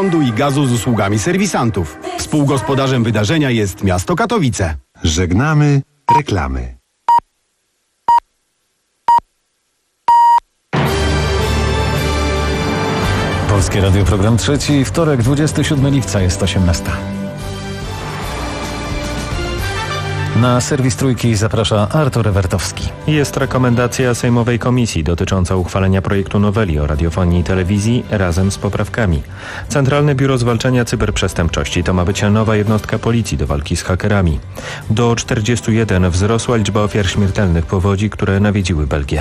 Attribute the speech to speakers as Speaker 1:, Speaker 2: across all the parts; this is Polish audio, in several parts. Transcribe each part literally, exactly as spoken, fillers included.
Speaker 1: prądu i gazu z usługami serwisantów. Współgospodarzem wydarzenia jest miasto Katowice.
Speaker 2: Żegnamy reklamy.
Speaker 3: Polskie Radio, program trzeci, wtorek, dwudziestego siódmego lipca, jest osiemnasta. Na serwis Trójki zaprasza Artur Ewertowski.
Speaker 4: Jest rekomendacja Sejmowej Komisji dotycząca uchwalenia projektu noweli o radiofonii i telewizji razem z poprawkami. Centralne Biuro Zwalczania Cyberprzestępczości to ma być nowa jednostka policji do walki z hakerami. Do czterdziestu jeden wzrosła liczba ofiar śmiertelnych powodzi, które nawiedziły Belgię.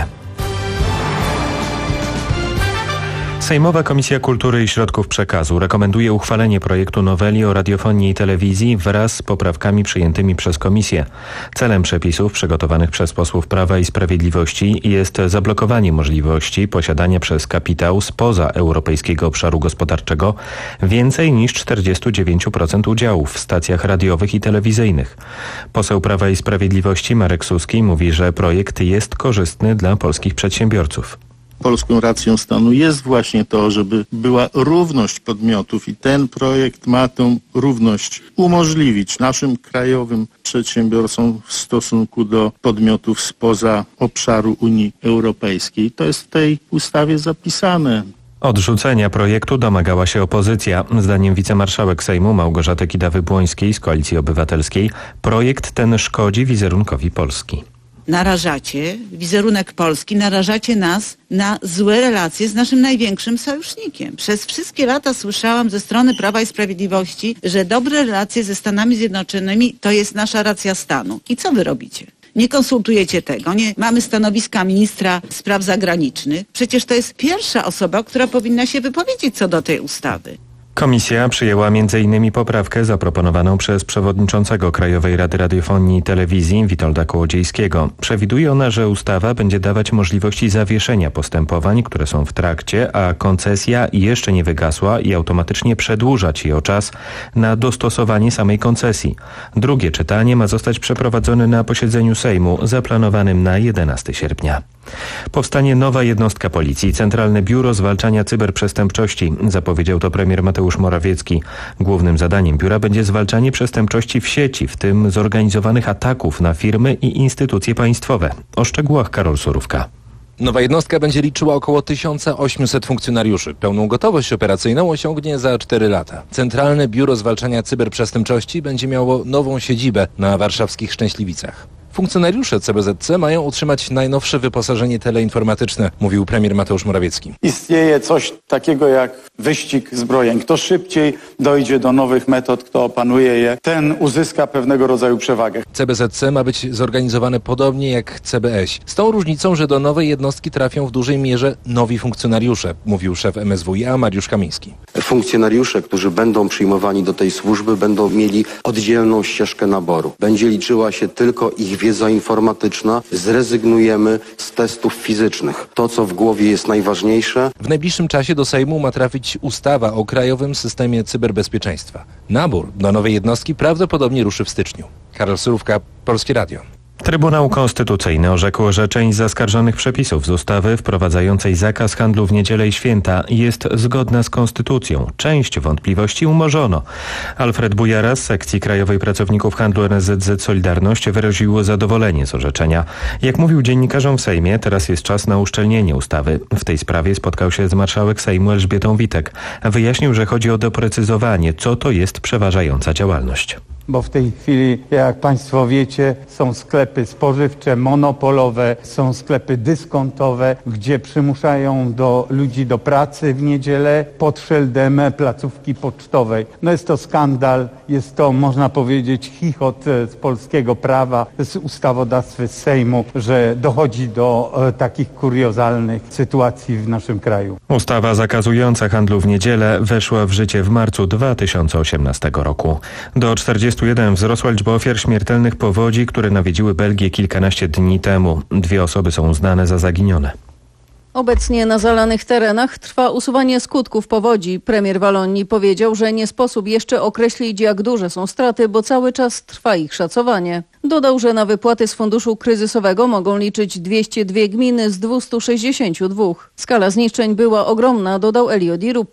Speaker 4: Sejmowa Komisja Kultury i Środków Przekazu rekomenduje uchwalenie projektu noweli o radiofonii i telewizji wraz z poprawkami przyjętymi przez Komisję. Celem przepisów przygotowanych przez posłów Prawa i Sprawiedliwości jest zablokowanie możliwości posiadania przez kapitał spoza Europejskiego Obszaru Gospodarczego więcej niż czterdzieści dziewięć procent udziałów w stacjach radiowych i telewizyjnych. Poseł Prawa i Sprawiedliwości Marek Suski mówi, że projekt jest korzystny dla polskich przedsiębiorców.
Speaker 5: Polską racją stanu jest właśnie to, żeby była równość podmiotów i ten projekt ma tę równość umożliwić naszym krajowym przedsiębiorcom w stosunku do podmiotów spoza obszaru Unii Europejskiej. To jest w tej ustawie zapisane.
Speaker 4: Odrzucenia projektu domagała się opozycja. Zdaniem wicemarszałek Sejmu Małgorzaty Kidawy-Błońskiej z Koalicji Obywatelskiej projekt ten szkodzi wizerunkowi Polski.
Speaker 6: Narażacie wizerunek Polski, narażacie nas na złe relacje z naszym największym sojusznikiem. Przez wszystkie lata słyszałam ze strony Prawa i Sprawiedliwości, że dobre relacje ze Stanami Zjednoczonymi to jest nasza racja stanu. I co wy robicie? Nie konsultujecie tego, nie mamy stanowiska ministra spraw zagranicznych. Przecież to jest pierwsza osoba, która powinna się wypowiedzieć co do tej ustawy.
Speaker 4: Komisja przyjęła między innymi poprawkę zaproponowaną przez przewodniczącego Krajowej Rady Radiofonii i Telewizji Witolda Kołodziejskiego. Przewiduje ona, że ustawa będzie dawać możliwości zawieszenia postępowań, które są w trakcie, a koncesja jeszcze nie wygasła i automatycznie przedłużać je o czas na dostosowanie samej koncesji. Drugie czytanie ma zostać przeprowadzone na posiedzeniu Sejmu zaplanowanym na jedenastego sierpnia. Powstanie nowa jednostka policji, Centralne Biuro Zwalczania Cyberprzestępczości, zapowiedział to premier Mateusz Morawiecki. Głównym zadaniem biura będzie zwalczanie przestępczości w sieci, w tym zorganizowanych ataków na firmy i instytucje państwowe. O szczegółach Karol Surówka.
Speaker 7: Nowa jednostka będzie liczyła około tysiąc osiemset funkcjonariuszy. Pełną gotowość operacyjną osiągnie za cztery lata. Centralne Biuro Zwalczania Cyberprzestępczości będzie miało nową siedzibę na warszawskich Szczęśliwicach. Funkcjonariusze C B Z C mają otrzymać najnowsze wyposażenie teleinformatyczne, mówił premier Mateusz Morawiecki.
Speaker 8: Istnieje coś takiego jak wyścig zbrojeń. Kto szybciej dojdzie do nowych metod, kto opanuje je, ten uzyska pewnego rodzaju przewagę.
Speaker 7: C B Z C ma być zorganizowane podobnie jak C B S. Z tą różnicą, że do nowej jednostki trafią w dużej mierze nowi funkcjonariusze, mówił szef M S W iA Mariusz Kamiński.
Speaker 9: Funkcjonariusze, którzy będą przyjmowani do tej służby, będą mieli oddzielną ścieżkę naboru. Będzie liczyła się tylko ich wiedza informatyczna. Zrezygnujemy z testów fizycznych. To, co w głowie jest najważniejsze.
Speaker 7: W najbliższym czasie do Sejmu ma trafić ustawa o Krajowym Systemie Cyberbezpieczeństwa. Nabór do nowej jednostki prawdopodobnie ruszy w styczniu. Karol Surówka, Polskie Radio.
Speaker 4: Trybunał Konstytucyjny orzekł, że część zaskarżonych przepisów z ustawy wprowadzającej zakaz handlu w niedzielę i święta jest zgodna z konstytucją. Część wątpliwości umorzono. Alfred Bujara z sekcji Krajowej Pracowników Handlu N S Z Z Solidarność wyraził zadowolenie z orzeczenia. Jak mówił dziennikarzom w Sejmie, teraz jest czas na uszczelnienie ustawy. W tej sprawie spotkał się z marszałek Sejmu Elżbietą Witek. Wyjaśnił, że chodzi o doprecyzowanie, co to jest przeważająca działalność.
Speaker 10: Bo w tej chwili, jak Państwo wiecie, są sklepy spożywcze, monopolowe, są sklepy dyskontowe, gdzie przymuszają do ludzi do pracy w niedzielę pod szyldem placówki pocztowej. No jest to skandal, jest to, można powiedzieć, chichot z polskiego prawa, z ustawodawstwa z Sejmu, że dochodzi do e, takich kuriozalnych sytuacji w naszym kraju.
Speaker 4: Ustawa zakazująca handlu w niedzielę weszła w życie w marcu dwa tysiące osiemnastego roku. Do czterdziestu jeden wzrosła liczba ofiar śmiertelnych powodzi, które nawiedziły Belgię kilkanaście dni temu. Dwie osoby są uznane za zaginione.
Speaker 11: Obecnie na zalanych terenach trwa usuwanie skutków powodzi. Premier Walonii powiedział, że nie sposób jeszcze określić, jak duże są straty, bo cały czas trwa ich szacowanie. Dodał, że na wypłaty z funduszu kryzysowego mogą liczyć dwieście dwie gminy z dwustu sześćdziesięciu dwóch. Skala zniszczeń była ogromna, dodał Elio Di Ruppo.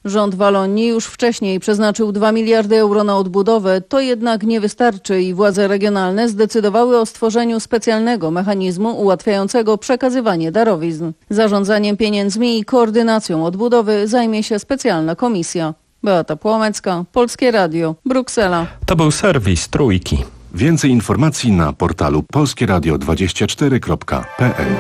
Speaker 11: Rząd Walonii już wcześniej przeznaczył dwa miliardy euro na odbudowę, to jednak nie wystarczy i władze regionalne zdecydowały o stworzeniu specjalnego mechanizmu ułatwiającego przekazywanie darowizn. Zarządzaniem pieniędzmi i koordynacją odbudowy zajmie się specjalna komisja. Beata Płomecka, Polskie Radio, Bruksela.
Speaker 4: To był serwis Trójki.
Speaker 2: Więcej informacji na portalu polskieradio dwadzieścia cztery kropka p l.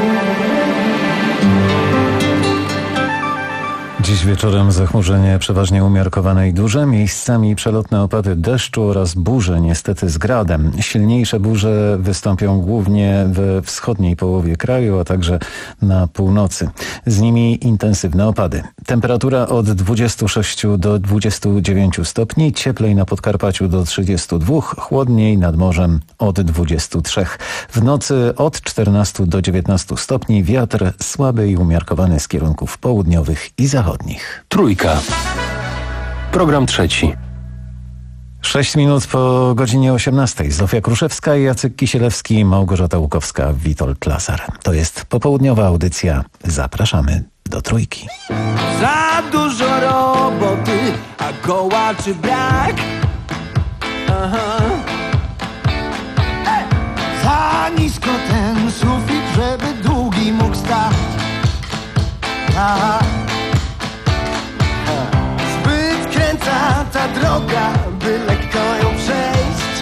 Speaker 3: Dziś wieczorem zachmurzenie przeważnie umiarkowane i duże, miejscami przelotne opady deszczu oraz burze, niestety z gradem. Silniejsze burze wystąpią głównie we wschodniej połowie kraju, a także na północy. Z nimi intensywne opady. Temperatura od dwudziestu sześciu do dwudziestu dziewięciu stopni, cieplej na Podkarpaciu do trzydziestu dwóch, chłodniej nad morzem od dwudziestu trzech. W nocy od czternastu do dziewiętnastu stopni, wiatr słaby i umiarkowany z kierunków południowych i zachodnich.
Speaker 12: Trójka. Program trzeci.
Speaker 3: Sześć minut po godzinie osiemnastej. Zofia Kruszewska, Jacek Kisielewski, Małgorzata Łukowska, Witold Lasar. To jest popołudniowa audycja. Zapraszamy do Trójki.
Speaker 13: Za dużo roboty, a kołaczy brak. Aha. Ej! Za nisko ten sufit, żeby długi mógł stać. Aha. Zbyt kręta ta droga, by lekko ją przejść.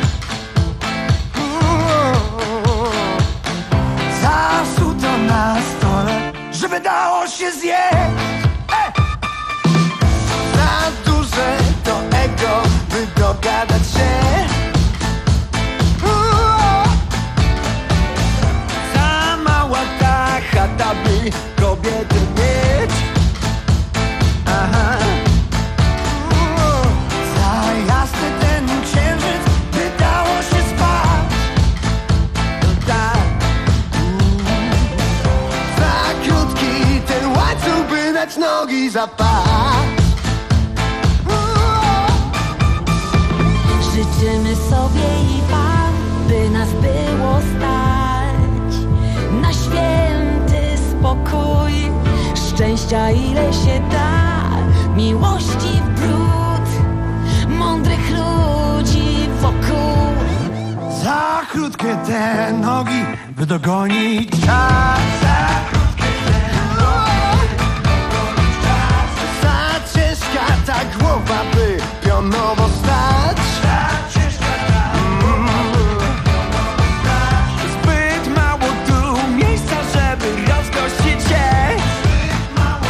Speaker 13: Zasuto na stole, żeby dało się zjeść. Za duże to ego, by dogadać się. Za mała ta chata, by kobiety mieć. Aha. Za jasny ten księżyc, by dało się spać. Tak. Za krótki ten łańcuch, by dać nogi za pas.
Speaker 14: Życzymy sobie i Wam, by nas było stać na święty spokój, szczęścia ile się da, miłości w bród, mądrych ludzi wokół.
Speaker 13: Za krótkie te nogi, by dogonić czas. Za krótkie te nogi, by dogonić czas. Za ciężka ta głowa, by pionowo stać. Za ciężka ta głowa, by pionowo stać. Zbyt mało tu miejsca, żeby rozgościć się. Zbyt mało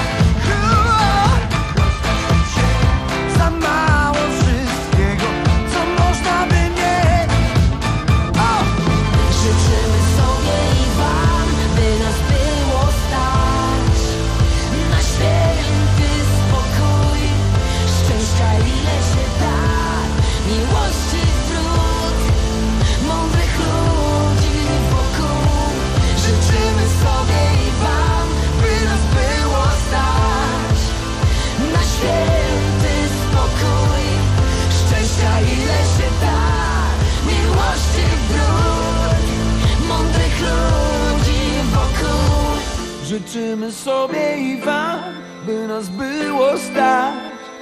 Speaker 13: tu rozgościć się. Za mało wszystkiego, co można by mieć. O!
Speaker 14: Życzymy sobie i Wam, by nas było stać na święty spokój, szczęścia ile się da, miłości wrót, mądrych ludzi wokół. Życzymy sobie i Wam, by nas było stać na święty spokój, szczęścia ile się da, miłości wrót, mądrych ludzi wokół.
Speaker 13: Życzymy sobie i Wam, by nas było stać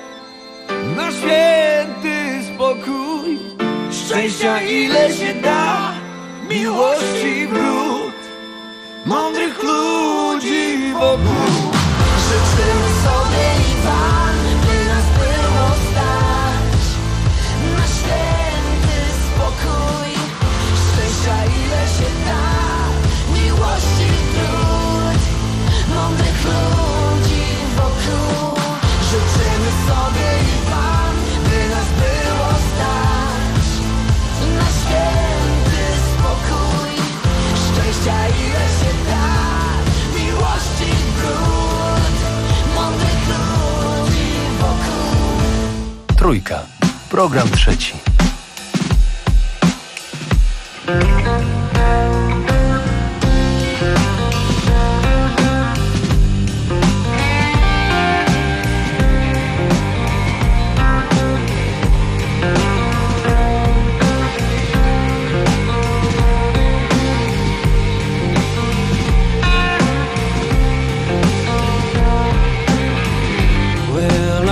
Speaker 13: na święty spokój, szczęścia ile się da, miłości wrót, mądrych ludzi wokół.
Speaker 14: Życzymy sobie i Wam, by nas było stać na święty spokój, szczęścia ile się da, miłości wrót, mądrych ludzi wokół. Życzymy sobie i Wam, by nas było stać na święty spokój, szczęścia ile się da, miłości wrót, mądrych ludzi wokół.
Speaker 12: Trójka. Program trzeci.
Speaker 13: Well,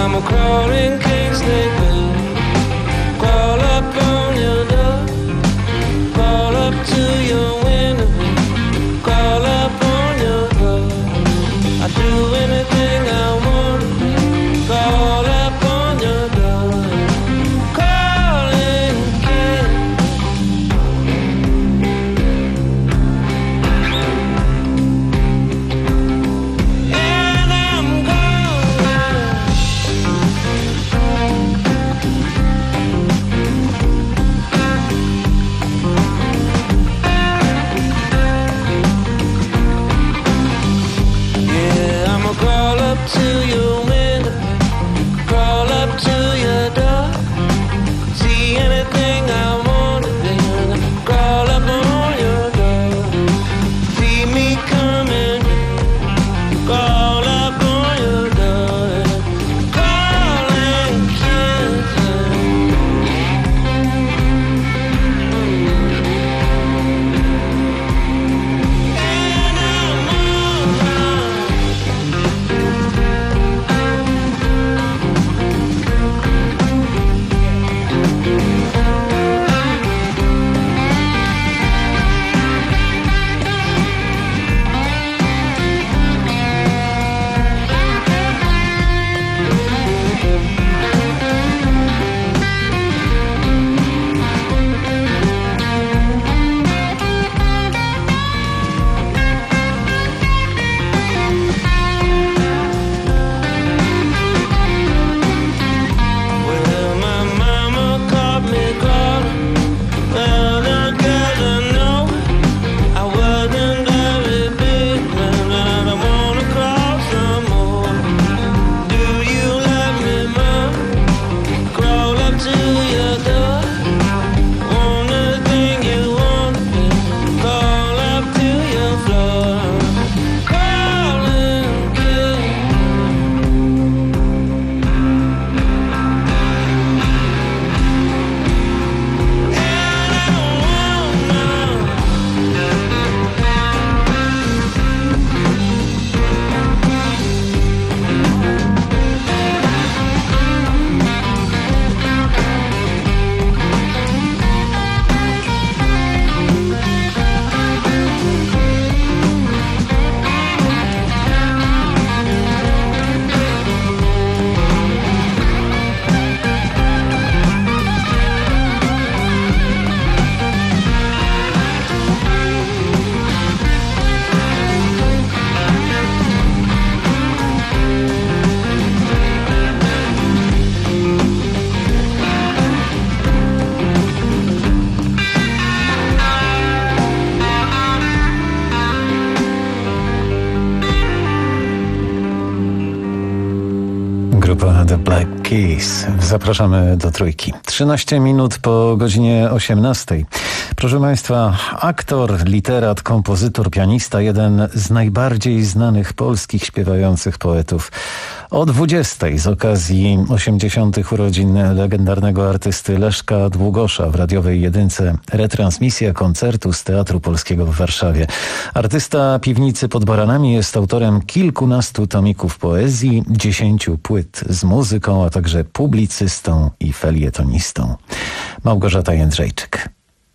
Speaker 3: The Black Keys. Zapraszamy do Trójki. trzynaście minut po godzinie osiemnastej. Proszę Państwa, aktor, literat, kompozytor, pianista, jeden z najbardziej znanych polskich śpiewających poetów. O dwudziestej z okazji osiemdziesiątych urodzin legendarnego artysty Leszka Długosza w radiowej jedynce retransmisja koncertu z Teatru Polskiego w Warszawie. Artysta Piwnicy pod Baranami jest autorem kilkunastu tomików poezji, dziesięciu płyt z muzyką, a także publicystą i felietonistą. Małgorzata Jędrzejczyk.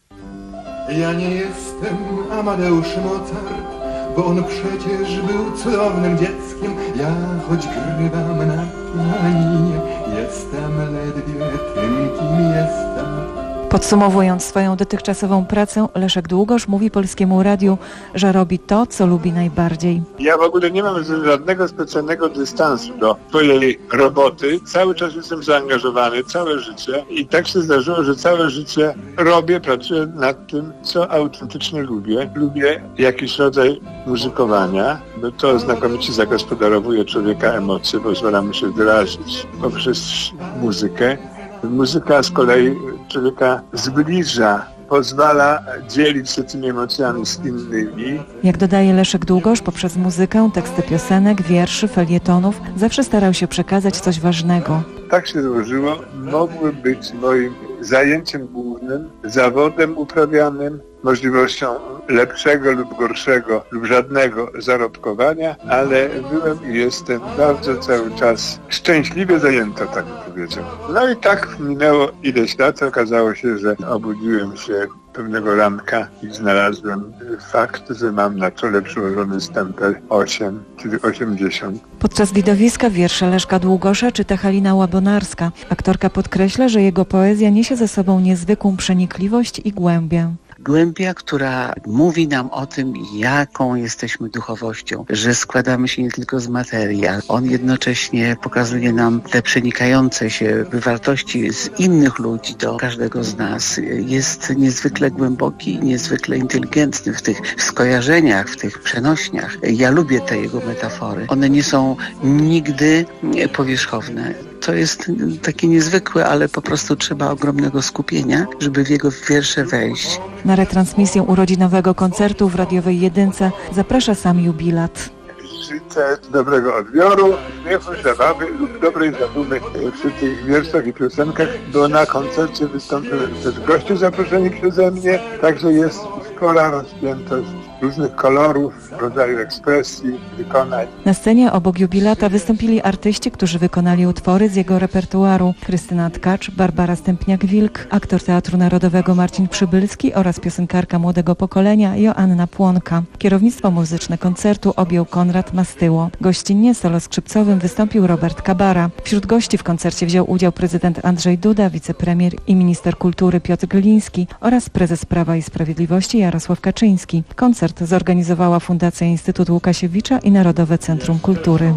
Speaker 15: Ja nie jestem Amadeusz Mozart, bo on przecież był cudownym dzieckiem. Ja choć grywam na pianinie, jestem ledwie tym, kim jestem.
Speaker 16: Podsumowując swoją dotychczasową pracę, Leszek Długosz mówi Polskiemu Radiu, że robi to, co lubi najbardziej.
Speaker 17: Ja w ogóle nie mam żadnego specjalnego dystansu do swojej roboty. Cały czas jestem zaangażowany, całe życie. I tak się zdarzyło, że całe życie robię, pracuję nad tym, co autentycznie lubię. Lubię jakiś rodzaj muzykowania, bo to znakomicie zagospodarowuje człowieka emocje, pozwala mu się wyrazić poprzez muzykę. Muzyka z kolei człowieka zbliża, pozwala dzielić się tymi emocjami z innymi.
Speaker 16: Jak dodaje Leszek Długosz, poprzez muzykę, teksty piosenek, wierszy, felietonów zawsze starał się przekazać coś ważnego.
Speaker 17: Tak się złożyło, mogły być moim zajęciem głównym, zawodem uprawianym, możliwością lepszego lub gorszego lub żadnego zarobkowania, ale byłem i jestem bardzo cały czas szczęśliwie zajęta, tak bym powiedział. No i tak minęło ileś lat, okazało się, że obudziłem się pewnego ranka i znalazłem fakt, że mam na czole przyłożony stempel osiem, czyli osiemdziesiąt.
Speaker 16: Podczas widowiska wiersze Leszka Długosza czyta Halina Łabonarska. Aktorka podkreśla, że jego poezja niesie ze sobą niezwykłą przenikliwość i głębię.
Speaker 18: Głębia, która mówi nam o tym, jaką jesteśmy duchowością, że składamy się nie tylko z materii, a on jednocześnie pokazuje nam te przenikające się wartości z innych ludzi do każdego z nas. Jest niezwykle głęboki, niezwykle inteligentny w tych skojarzeniach, w tych przenośniach. Ja lubię te jego metafory. One nie są nigdy powierzchowne. To jest takie niezwykłe, ale po prostu trzeba ogromnego skupienia, żeby w jego wiersze wejść.
Speaker 16: Na retransmisję urodzinowego koncertu w radiowej jedynce zaprasza sam jubilat.
Speaker 17: Życzę dobrego odbioru, śmiechu, zabawy lub dobrej zadumy przy tych wierszach i piosenkach, bo na koncercie wystąpią też goście zaproszeni przeze mnie, także jest spora rozpiętość różnych kolorów, rodzaju ekspresji, wykonań.
Speaker 16: Na scenie obok jubilata wystąpili artyści, którzy wykonali utwory z jego repertuaru. Krystyna Tkacz, Barbara Stępniak-Wilk, aktor Teatru Narodowego Marcin Przybylski oraz piosenkarka młodego pokolenia Joanna Płonka. Kierownictwo muzyczne koncertu objął Konrad Mastyło. Gościnnie solo skrzypcowym wystąpił Robert Kabara. Wśród gości w koncercie wziął udział prezydent Andrzej Duda, wicepremier i minister kultury Piotr Gliński oraz prezes Prawa i Sprawiedliwości Jarosław Kaczyński. Koncert zorganizowała Fundacja Instytutu Łukasiewicza i Narodowe Centrum Kultury.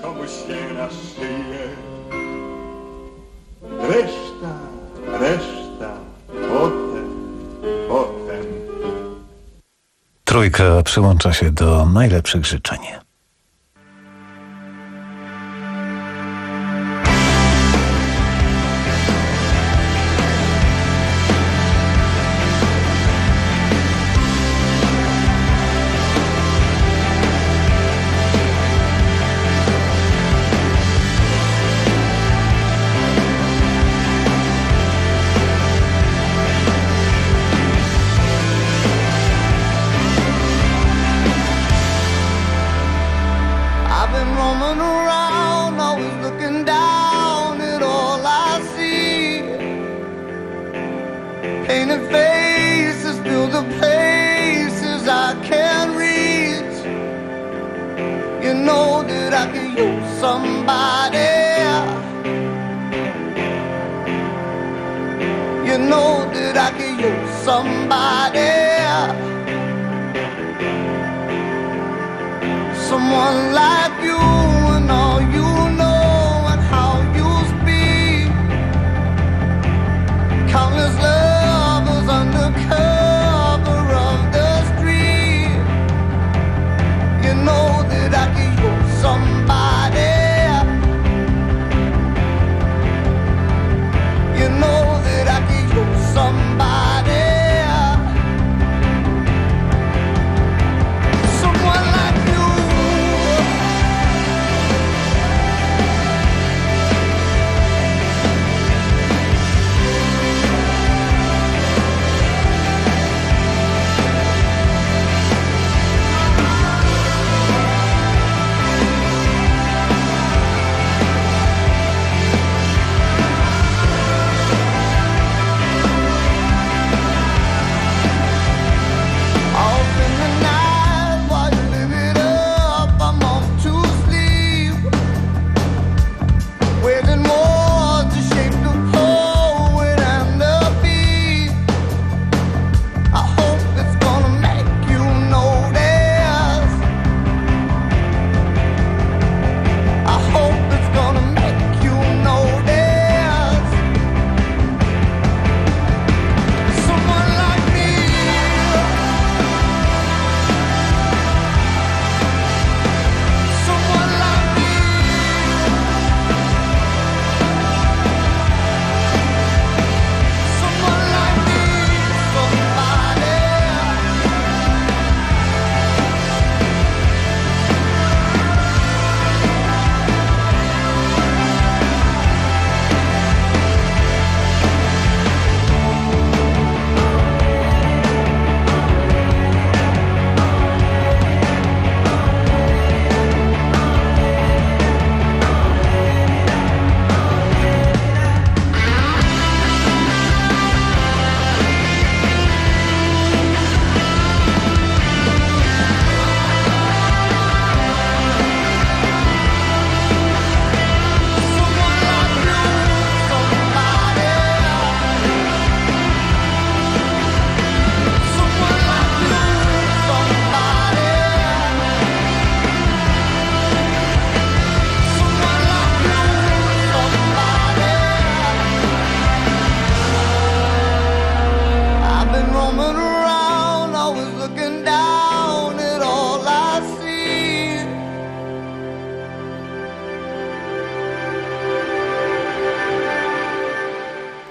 Speaker 15: Reszta, reszta, potem, potem.
Speaker 3: Trójka przyłącza się do najlepszych życzeń.
Speaker 14: Someone like you and all you know and how you speak. Countless lovers under cover of the street. You know that I could use somebody.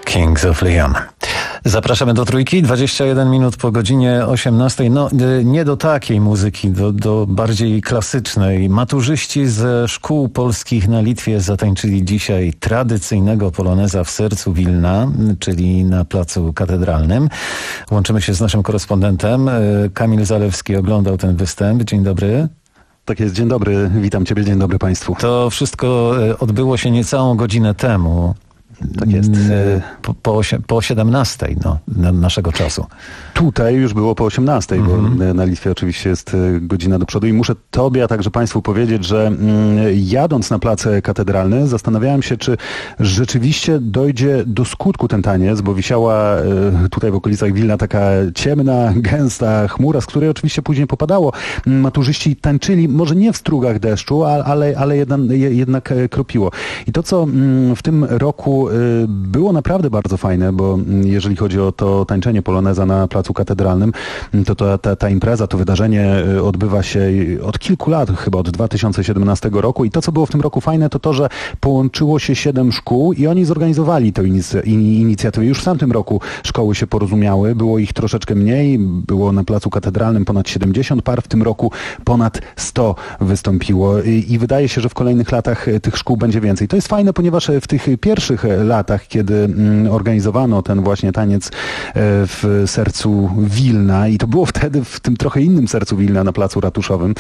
Speaker 3: Kings of Leon. Zapraszamy do Trójki, dwadzieścia jeden minut po godzinie osiemnastej. No nie do takiej muzyki, do, do bardziej klasycznej. Maturzyści ze szkół polskich na Litwie zatańczyli dzisiaj tradycyjnego poloneza w sercu Wilna, czyli na Placu Katedralnym. Łączymy się z naszym korespondentem. Kamil Zalewski oglądał ten występ. Dzień dobry.
Speaker 19: Tak jest, dzień dobry, witam Ciebie, dzień dobry Państwu.
Speaker 3: To wszystko odbyło się niecałą godzinę temu.
Speaker 19: Tak jest.
Speaker 3: Po, po, osie, po siedemnastej no, na, naszego czasu.
Speaker 19: Tutaj już było po osiemnastej, mm-hmm. bo na Litwie oczywiście jest godzina do przodu i muszę Tobie, a także Państwu powiedzieć, że mm, jadąc na Plac Katedralny zastanawiałem się, czy rzeczywiście dojdzie do skutku ten taniec, bo wisiała y, tutaj w okolicach Wilna taka ciemna, gęsta chmura, z której oczywiście później popadało. Maturzyści tańczyli, może nie w strugach deszczu, ale, ale jeden, jednak kropiło. I to, co mm, w tym roku było naprawdę bardzo fajne, bo jeżeli chodzi o to tańczenie poloneza na Placu Katedralnym, to, to ta, ta impreza, to wydarzenie odbywa się od kilku lat, chyba od dwa tysiące siedemnastego roku i to, co było w tym roku fajne, to to, że połączyło się siedem szkół i oni zorganizowali tę inicjatywę. Już w tamtym roku szkoły się porozumiały, było ich troszeczkę mniej, było na Placu Katedralnym ponad siedemdziesiąt par, w tym roku ponad sto wystąpiło i, i wydaje się, że w kolejnych latach tych szkół będzie więcej. To jest fajne, ponieważ w tych pierwszych latach, kiedy organizowano ten właśnie taniec w sercu Wilna i to było wtedy w tym trochę innym sercu Wilna na Placu Ratuszowym.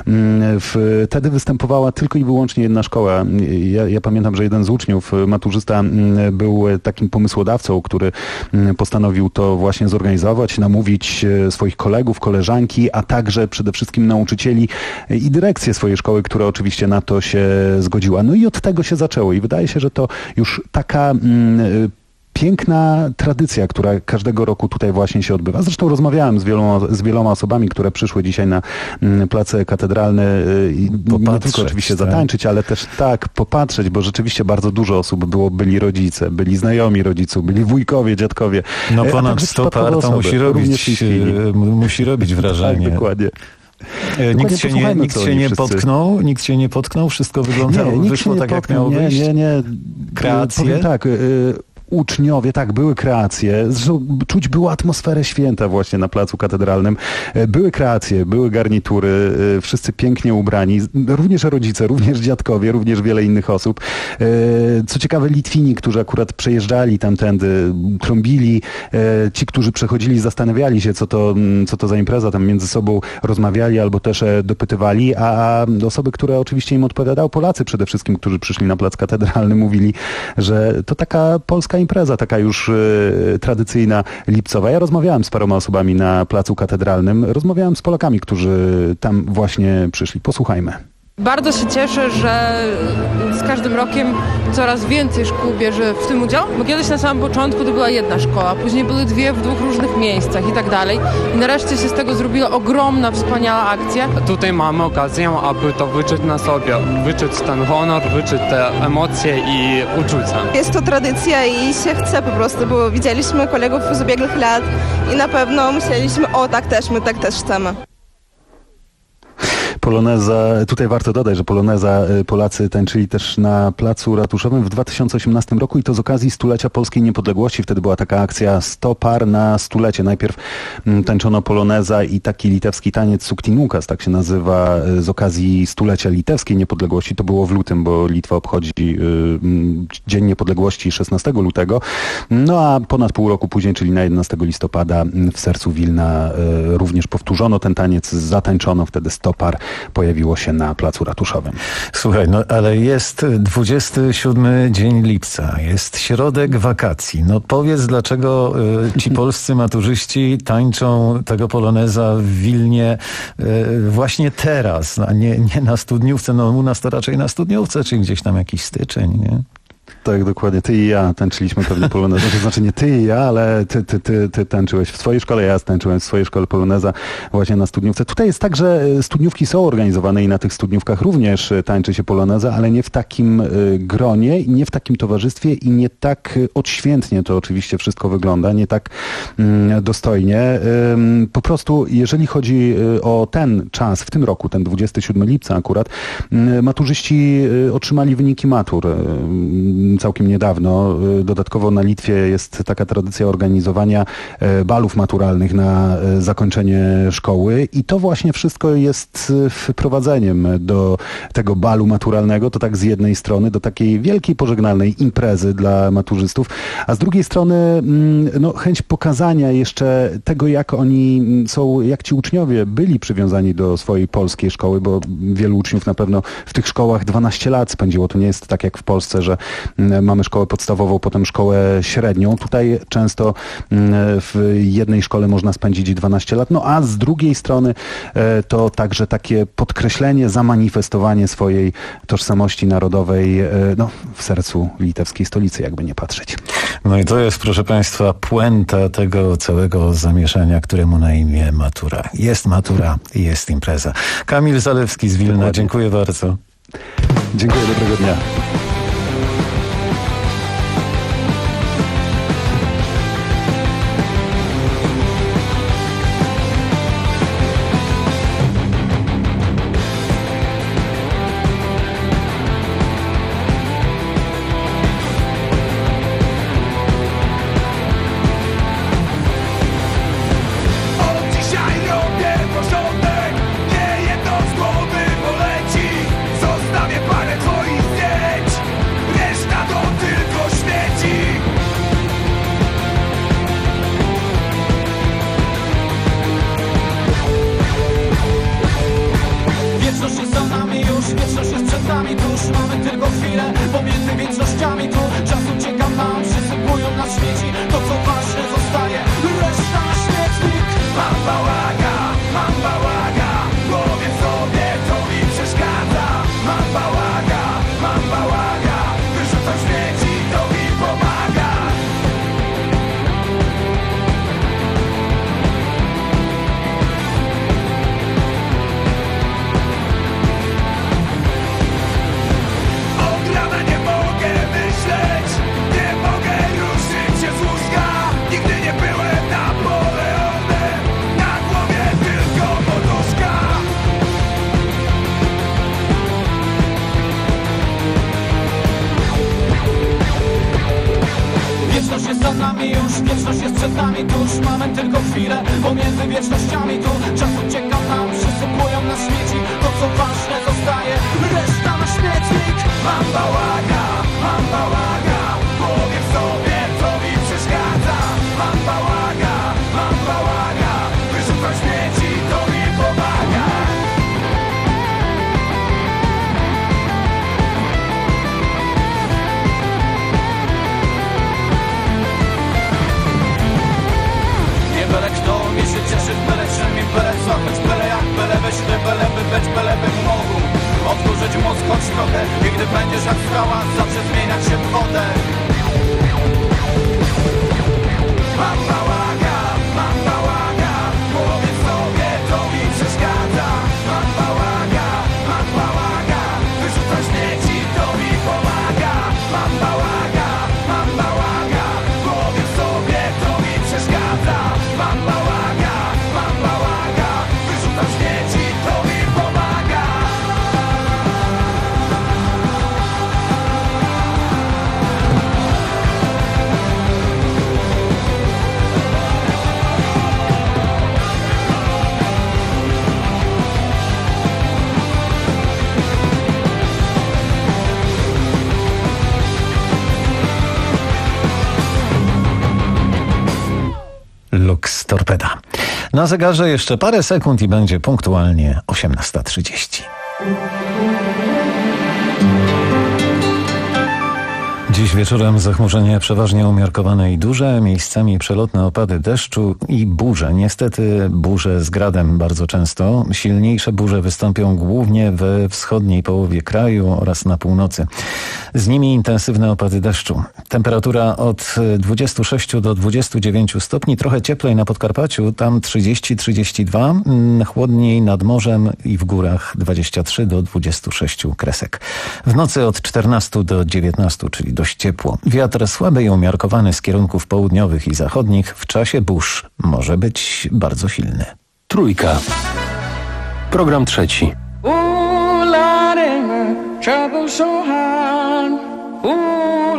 Speaker 19: Wtedy występowała tylko i wyłącznie jedna szkoła. Ja, ja pamiętam, że jeden z uczniów, maturzysta, był takim pomysłodawcą, który postanowił to właśnie zorganizować, namówić swoich kolegów, koleżanki, a także przede wszystkim nauczycieli i dyrekcję swojej szkoły, która oczywiście na to się zgodziła. No i od tego się zaczęło i wydaje się, że to już taka mm, piękna tradycja, która każdego roku tutaj właśnie się odbywa. Zresztą rozmawiałem z wieloma, z wieloma osobami, które przyszły dzisiaj na mm, Plac Katedralny i nie tylko oczywiście tak? zatańczyć, ale też tak, popatrzeć, bo rzeczywiście bardzo dużo osób było, byli rodzice, byli znajomi rodziców, byli wujkowie, dziadkowie.
Speaker 3: No ponad sto par to musi robić, musi robić wrażenie.
Speaker 19: Tak, dokładnie.
Speaker 3: Nikt się, nie, nikt się nie potknął, nikt się nie potknął, wszystko wyglądało, nie, wyszło tak jak miało wyjść.
Speaker 19: Nie, nie, nie.
Speaker 3: Kreacje?
Speaker 19: Powiem tak, y- uczniowie, tak, były kreacje. Zresztą czuć było atmosferę święta właśnie na Placu Katedralnym. Były kreacje, były garnitury, wszyscy pięknie ubrani. Również rodzice, również dziadkowie, również wiele innych osób. Co ciekawe, Litwini, którzy akurat przejeżdżali tamtędy, trąbili. Ci, którzy przechodzili, zastanawiali się, co to, co to za impreza, tam między sobą rozmawiali albo też dopytywali, a osoby, które oczywiście im odpowiadały, Polacy przede wszystkim, którzy przyszli na Plac Katedralny, mówili, że to taka polska impreza, taka już y, tradycyjna, lipcowa. Ja rozmawiałem z paroma osobami na Placu Katedralnym, rozmawiałem z Polakami, którzy tam właśnie przyszli. Posłuchajmy.
Speaker 20: Bardzo się cieszę, że z każdym rokiem coraz więcej szkół bierze w tym udział, bo kiedyś na samym początku to była jedna szkoła, później były dwie w dwóch różnych miejscach i tak dalej. I nareszcie się z tego zrobiła ogromna, wspaniała akcja.
Speaker 21: Tutaj mamy okazję, aby to wyczuć na sobie, wyczuć ten honor, wyczuć te emocje i uczucia.
Speaker 22: Jest to tradycja i się chce po prostu, bo widzieliśmy kolegów z ubiegłych lat i na pewno myśleliśmy, o tak też, my tak też chcemy.
Speaker 19: Poloneza, tutaj warto dodać, że poloneza Polacy tańczyli też na Placu Ratuszowym w dwa tysiące osiemnastym roku i to z okazji stulecia polskiej niepodległości. Wtedy była taka akcja sto par na stulecie. Najpierw tańczono poloneza i taki litewski taniec Suktinukas, tak się nazywa, z okazji stulecia litewskiej niepodległości. To było w lutym, bo Litwa obchodzi y, Dzień Niepodległości szesnastego lutego. No a ponad pół roku później, czyli na jedenastego listopada w sercu Wilna y, również powtórzono ten taniec, zatańczono wtedy sto par. Pojawiło się na Placu Ratuszowym.
Speaker 3: Słuchaj, no ale jest dwudziesty siódmy dzień lipca, jest środek wakacji. No powiedz, dlaczego y, ci polscy maturzyści tańczą tego poloneza w Wilnie y, właśnie teraz, a nie, nie na studniówce. No u nas to raczej na studniówce, czy gdzieś tam jakiś styczeń, nie?
Speaker 19: Tak, dokładnie. Ty i ja tańczyliśmy pewnie poloneza. To znaczy nie ty i ja, ale ty, ty, ty, ty tańczyłeś w swojej szkole, ja tańczyłem w swojej szkole poloneza właśnie na studniówce. Tutaj jest tak, że studniówki są organizowane i na tych studniówkach również tańczy się poloneza, ale nie w takim gronie, nie w takim towarzystwie i nie tak odświętnie to oczywiście wszystko wygląda, nie tak mm, dostojnie. Ym, po prostu jeżeli chodzi o ten czas, w tym roku, ten dwudziestego siódmego lipca akurat, y, maturzyści y, otrzymali wyniki matur. Y, całkiem niedawno. Dodatkowo na Litwie jest taka tradycja organizowania balów maturalnych na zakończenie szkoły i to właśnie wszystko jest wprowadzeniem do tego balu maturalnego, to tak z jednej strony do takiej wielkiej pożegnalnej imprezy dla maturzystów, a z drugiej strony no, chęć pokazania jeszcze tego, jak oni są, jak ci uczniowie byli przywiązani do swojej polskiej szkoły, bo wielu uczniów na pewno w tych szkołach dwanaście lat spędziło. To nie jest tak jak w Polsce, że mamy szkołę podstawową, potem szkołę średnią. Tutaj często w jednej szkole można spędzić dwanaście lat, no a z drugiej strony to także takie podkreślenie, zamanifestowanie swojej tożsamości narodowej no, w sercu litewskiej stolicy, jakby nie patrzeć.
Speaker 3: No i to jest, proszę Państwa, puenta tego całego zamieszania, któremu na imię matura. Jest matura, jest impreza. Kamil Zalewski z Wilna, Dokładnie. Dziękuję bardzo.
Speaker 19: Dziękuję, dobrego dnia.
Speaker 3: Lux Torpeda. Na zegarze jeszcze parę sekund i będzie punktualnie osiemnasta trzydzieści. Dziś wieczorem zachmurzenie przeważnie umiarkowane i duże, miejscami przelotne opady deszczu i burze. Niestety burze z gradem bardzo często. Silniejsze burze wystąpią głównie we wschodniej połowie kraju oraz na północy. Z nimi intensywne opady deszczu. Temperatura od dwudziestu sześciu do dwudziestu dziewięciu stopni, trochę cieplej na Podkarpaciu, tam trzydzieści trzydzieści dwa, chłodniej nad morzem i w górach dwadzieścia trzy do dwudziestu sześciu kresek. W nocy od czternastu do dziewiętnastu, czyli dość ciepło. Wiatr słaby i umiarkowany z kierunków południowych i zachodnich w czasie burz może być bardzo silny.
Speaker 12: Trójka. Program trzeci.
Speaker 1: Ooh, Lord, trouble so hard. Ooh,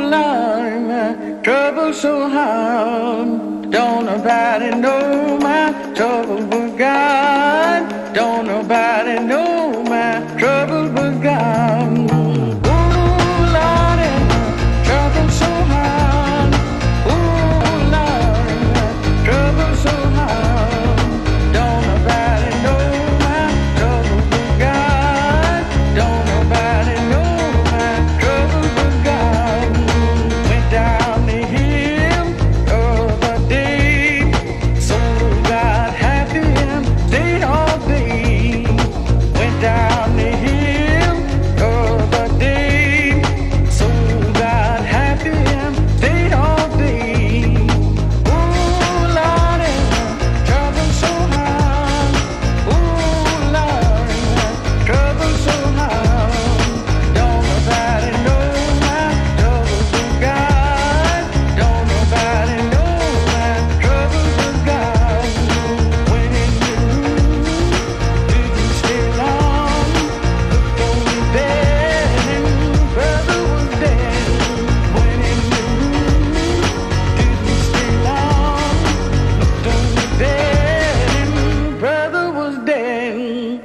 Speaker 13: Lord, my trouble so hard. Don't nobody know my trouble but God. Don't nobody know my trouble but God. Ooh, Lord, my trouble so hard. Ooh, Lord, my trouble so hard. Don't nobody know my trouble but God. Don't nobody know my trouble but God. Went down the hill the other day, so got happy and stayed all day. Went down the hill the other day, so got happy and stayed all day. Ooh, Lord, trouble so hard. Ooh, Lord, trouble so hard. Don't nobody know my trouble but God. Don't nobody know my trouble but God. When in the room, didn't stay long. Looked on the bed and brother was dead. When in the room, didn't stay long. Looked on the bed and brother was dead.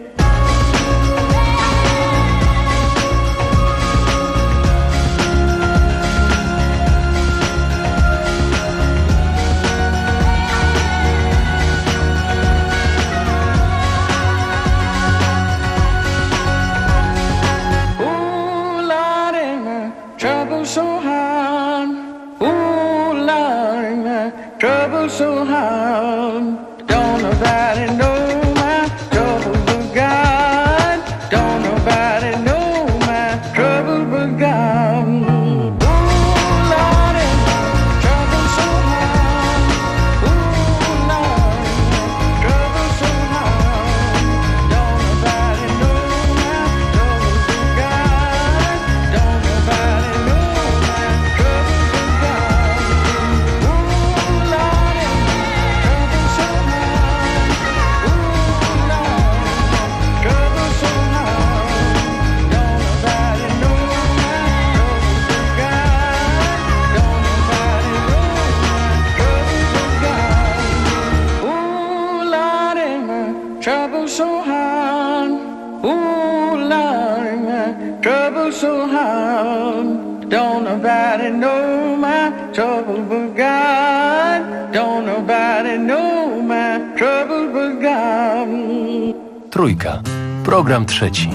Speaker 13: Ooh, Lord, my trouble so hard. Ooh, Lord, my trouble so hard. Don't nobody know my trouble but God. Don't nobody know my trouble but God. Ooh, Lord, my trouble so hard. Ooh, Lord, my trouble so hard. Don't nobody know my trouble but God. Don't nobody know my trouble but God. Ooh, Lord, my trouble so hard. Ooh, Lord, my trouble so hard. Don't nobody know my trouble but God. Don't nobody know my trouble but God. Ooh, Lord, my trouble so hard. Ooh, Lord, my trouble so hard. Don't nobody know my trouble but God. Don't nobody know my trouble but God.
Speaker 12: Trójka. Program trzeci.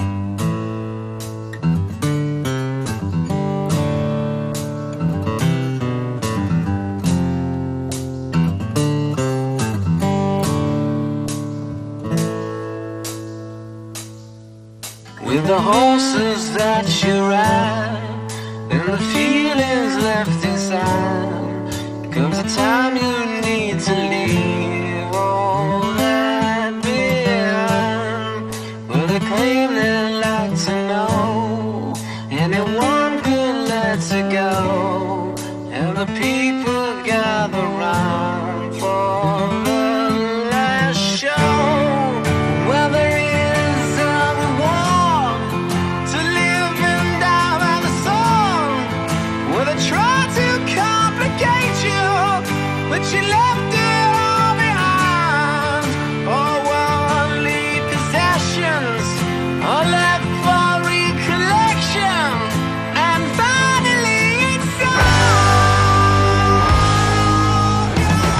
Speaker 1: With the horses that you ride and the feelings left inside, comes a time you need to leave all that behind. With a claim they'd like to know, anyone could let it go, and the people gather round for the last show. Well, there is a reward to live and die by the song. Well, they try to complicate you, but you left it all behind. Oh, well, only possessions are left for recollection, and finally it's all.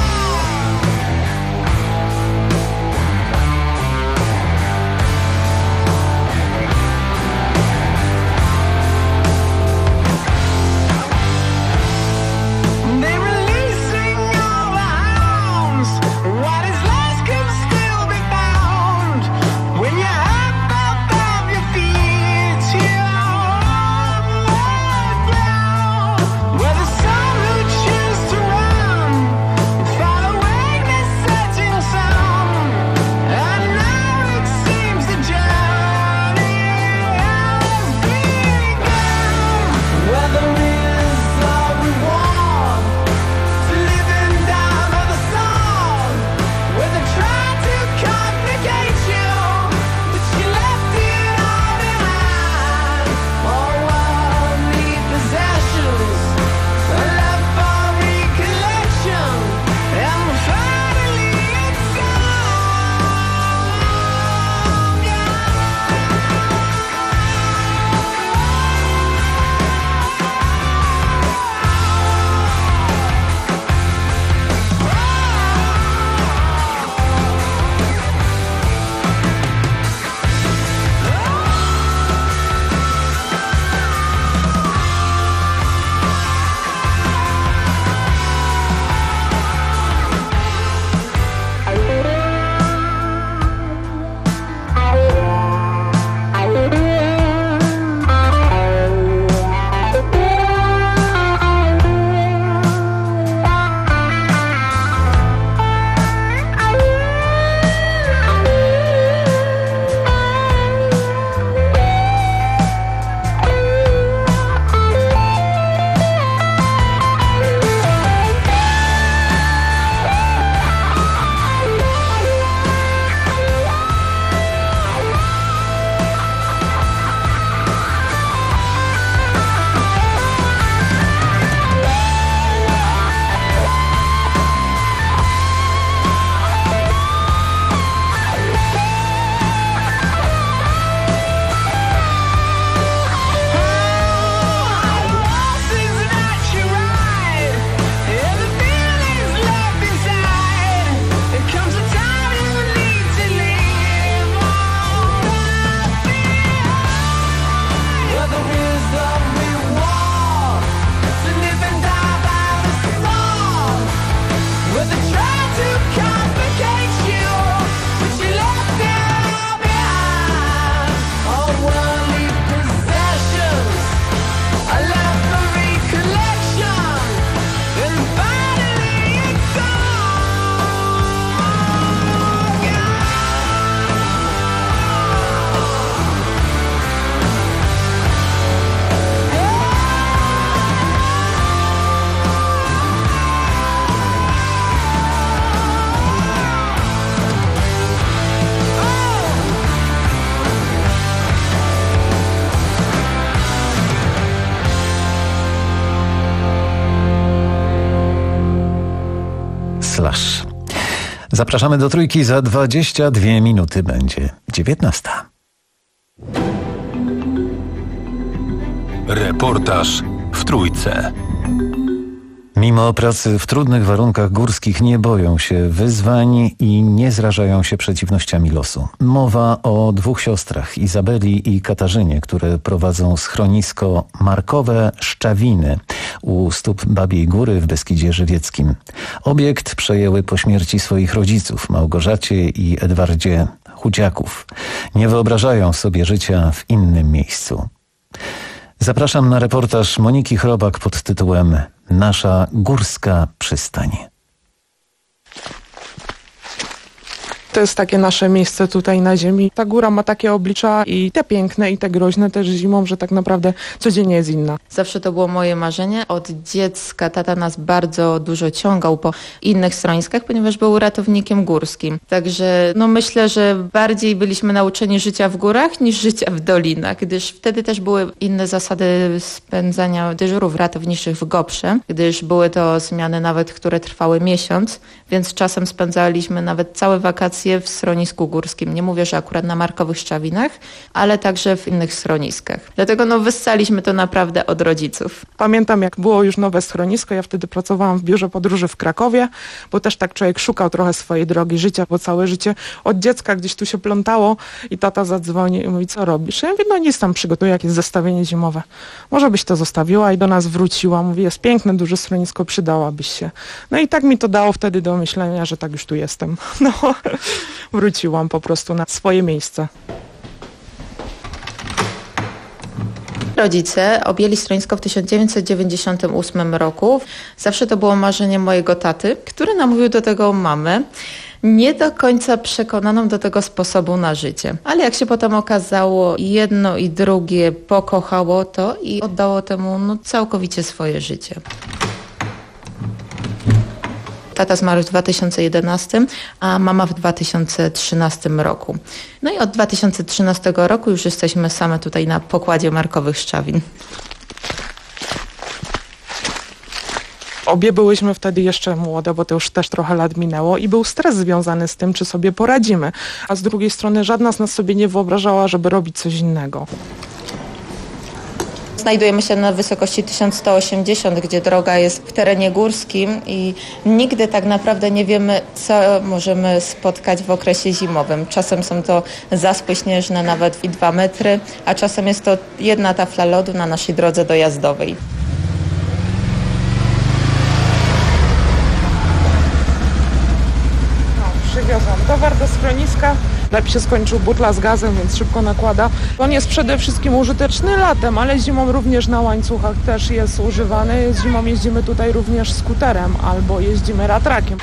Speaker 3: Slash. Zapraszamy do Trójki, za dwadzieścia dwie minuty będzie dziewiętnasta.
Speaker 12: Reportaż w Trójce.
Speaker 3: Mimo pracy w trudnych warunkach górskich nie boją się wyzwań i nie zrażają się przeciwnościami losu. Mowa o dwóch siostrach, Izabeli i Katarzynie, które prowadzą schronisko Markowe Szczawiny u stóp Babiej Góry w Beskidzie Żywieckim. Obiekt przejęły po śmierci swoich rodziców, Małgorzacie i Edwardzie Chudziaków. Nie wyobrażają sobie życia w innym miejscu. Zapraszam na reportaż Moniki Chrobak pod tytułem Nasza górska przystań.
Speaker 5: To jest takie nasze miejsce tutaj na ziemi. Ta góra ma takie oblicza i te piękne, i te groźne też zimą, że tak naprawdę codziennie jest inna.
Speaker 6: Zawsze to było moje marzenie. Od dziecka tata nas bardzo dużo ciągał po innych schroniskach, ponieważ był ratownikiem górskim. Także no myślę, że bardziej byliśmy nauczeni życia w górach niż życia w dolinach, gdyż wtedy też były inne zasady spędzania dyżurów ratowniczych w Goprze, gdyż były to zmiany nawet, które trwały miesiąc, więc czasem spędzaliśmy nawet całe wakacje w schronisku górskim. Nie mówię, że akurat na Markowych Szczawinach, ale także w innych schroniskach. Dlatego no wyssaliśmy to naprawdę od rodziców.
Speaker 5: Pamiętam, jak było już nowe schronisko, ja wtedy pracowałam w biurze podróży w Krakowie, bo też tak człowiek szukał trochę swojej drogi życia, bo całe życie od dziecka gdzieś tu się plątało i tata zadzwoni i mówi, co robisz? Ja mówię, no nic, tam przygotuję jakieś zestawienie zimowe. Może byś to zostawiła i do nas wróciła. Mówi, jest piękne, duże schronisko, przydałabyś się. No i tak mi to dało wtedy do myślenia, że tak już tu jestem. No, wróciłam po prostu na swoje miejsce.
Speaker 6: Rodzice objęli schronisko w tysiąc dziewięćset dziewięćdziesiątym ósmym roku. Zawsze to było marzenie mojego taty, który namówił do tego mamę, nie do końca przekonaną do tego sposobu na życie. Ale jak się potem okazało, jedno i drugie pokochało to i oddało temu no, całkowicie swoje życie. Tata zmarł w dwa tysiące jedenastym, a mama w dwa tysiące trzynastym roku. No i od dwa tysiące trzynastego roku już jesteśmy same tutaj na pokładzie Markowych Szczawin.
Speaker 5: Obie byłyśmy wtedy jeszcze młode, bo to już też trochę lat minęło i był stres związany z tym, czy sobie poradzimy. A z drugiej strony żadna z nas sobie nie wyobrażała, żeby robić coś innego.
Speaker 6: Znajdujemy się na wysokości tysiąc sto osiemdziesiąt, gdzie droga jest w terenie górskim i nigdy tak naprawdę nie wiemy, co możemy spotkać w okresie zimowym. Czasem są to zaspy śnieżne nawet i dwa metry, a czasem jest to jedna tafla lodu na naszej drodze dojazdowej.
Speaker 5: Przywiozłam towar do schroniska. Lepiej się skończył butla z gazem, więc szybko nakłada. On jest przede wszystkim użyteczny latem, ale zimą również na łańcuchach też jest używany. Zimą jeździmy tutaj również skuterem albo jeździmy ratrakiem.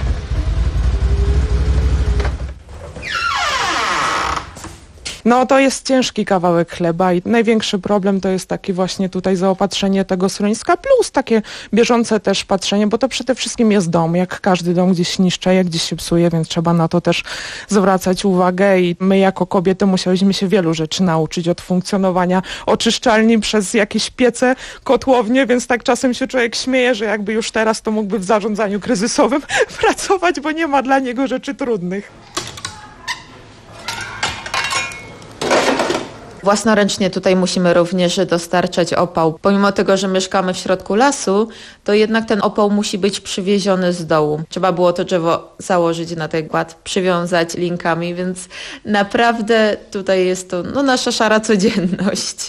Speaker 5: No to jest ciężki kawałek chleba i największy problem to jest taki właśnie tutaj zaopatrzenie tego schroniska, plus takie bieżące też patrzenie, bo to przede wszystkim jest dom, jak każdy dom gdzieś niszczeje, gdzieś się psuje, więc trzeba na to też zwracać uwagę i my jako kobiety musiałyśmy się wielu rzeczy nauczyć, od funkcjonowania oczyszczalni przez jakieś piece, kotłownie, więc tak czasem się człowiek śmieje, że jakby już teraz to mógłby w zarządzaniu kryzysowym pracować, bo nie ma dla niego rzeczy trudnych.
Speaker 6: Własnoręcznie tutaj musimy również dostarczać opał. Pomimo tego, że mieszkamy w środku lasu, to jednak ten opał musi być przywieziony z dołu. Trzeba było to drzewo założyć na ten kład, przywiązać linkami, więc naprawdę tutaj jest to no, nasza szara codzienność.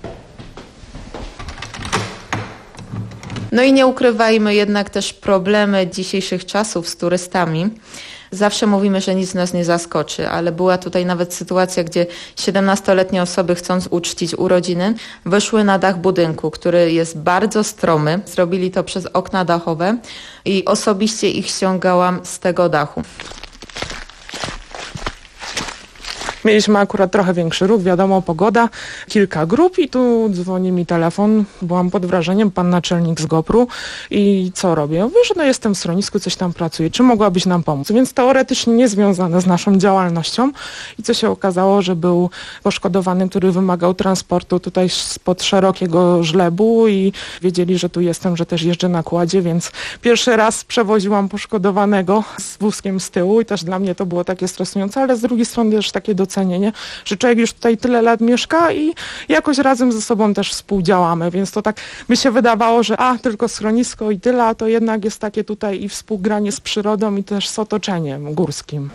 Speaker 6: No i nie ukrywajmy jednak też problemy dzisiejszych czasów z turystami. Zawsze mówimy, że nic nas nie zaskoczy, ale była tutaj nawet sytuacja, gdzie siedemnastoletnie osoby, chcąc uczcić urodziny, wyszły na dach budynku, który jest bardzo stromy. Zrobili to przez okna dachowe i osobiście ich ściągałam z tego dachu.
Speaker 5: Mieliśmy akurat trochę większy ruch, wiadomo, pogoda, kilka grup i tu dzwoni mi telefon. Byłam pod wrażeniem, pan naczelnik z GoPru i co robię? Mówię, że no jestem w schronisku, coś tam pracuję, czy mogłabyś nam pomóc? Więc teoretycznie niezwiązane z naszą działalnością i co się okazało, że był poszkodowany, który wymagał transportu tutaj spod szerokiego żlebu i wiedzieli, że tu jestem, że też jeżdżę na kładzie, więc pierwszy raz przewoziłam poszkodowanego z wózkiem z tyłu i też dla mnie to było takie stresujące, ale z drugiej strony też takie docenienie, że człowiek już tutaj tyle lat mieszka i jakoś razem ze sobą też współdziałamy, więc to tak mi się wydawało, że a, tylko schronisko i tyle, a to jednak jest takie tutaj i współgranie z przyrodą i też z otoczeniem górskim.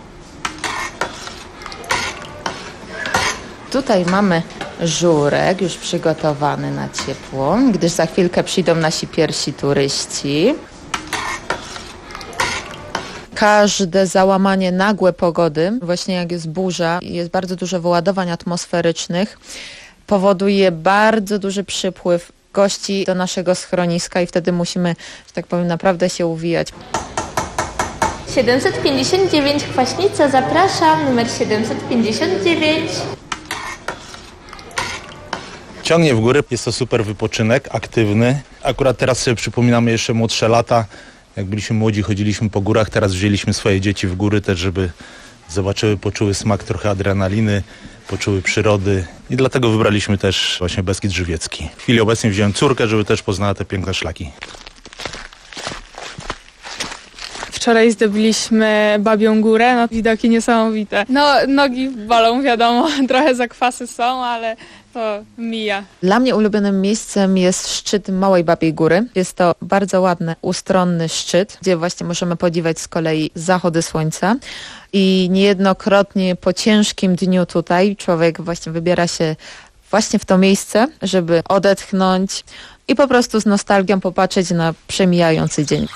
Speaker 6: Tutaj mamy żurek już przygotowany na ciepło, gdyż za chwilkę przyjdą nasi pierwsi turyści. Każde załamanie nagłe pogody, właśnie jak jest burza i jest bardzo dużo wyładowań atmosferycznych, powoduje bardzo duży przypływ gości do naszego schroniska i wtedy musimy, że tak powiem, naprawdę się uwijać.
Speaker 8: siedemset pięćdziesiąt dziewięć Kwaśnica, zapraszam, numer siedemset pięćdziesiąt dziewięć.
Speaker 9: Ciągnie w górę, jest to super wypoczynek, aktywny. Akurat teraz sobie przypominamy jeszcze młodsze lata. Jak byliśmy młodzi, chodziliśmy po górach, teraz wzięliśmy swoje dzieci w góry też, żeby zobaczyły, poczuły smak trochę adrenaliny, poczuły przyrody i dlatego wybraliśmy też właśnie Beskid Żywiecki. W chwili obecnej wziąłem córkę, żeby też poznała te piękne szlaki.
Speaker 23: Wczoraj zdobyliśmy Babią Górę, no widoki niesamowite. No nogi bolą, wiadomo, trochę zakwasy są, ale to mija.
Speaker 6: Dla mnie ulubionym miejscem jest szczyt Małej Babiej Góry. Jest to bardzo ładny, ustronny szczyt, gdzie właśnie możemy podziwiać z kolei zachody słońca. I niejednokrotnie po ciężkim dniu tutaj człowiek właśnie wybiera się właśnie w to miejsce, żeby odetchnąć i po prostu z nostalgią popatrzeć na przemijający dzień.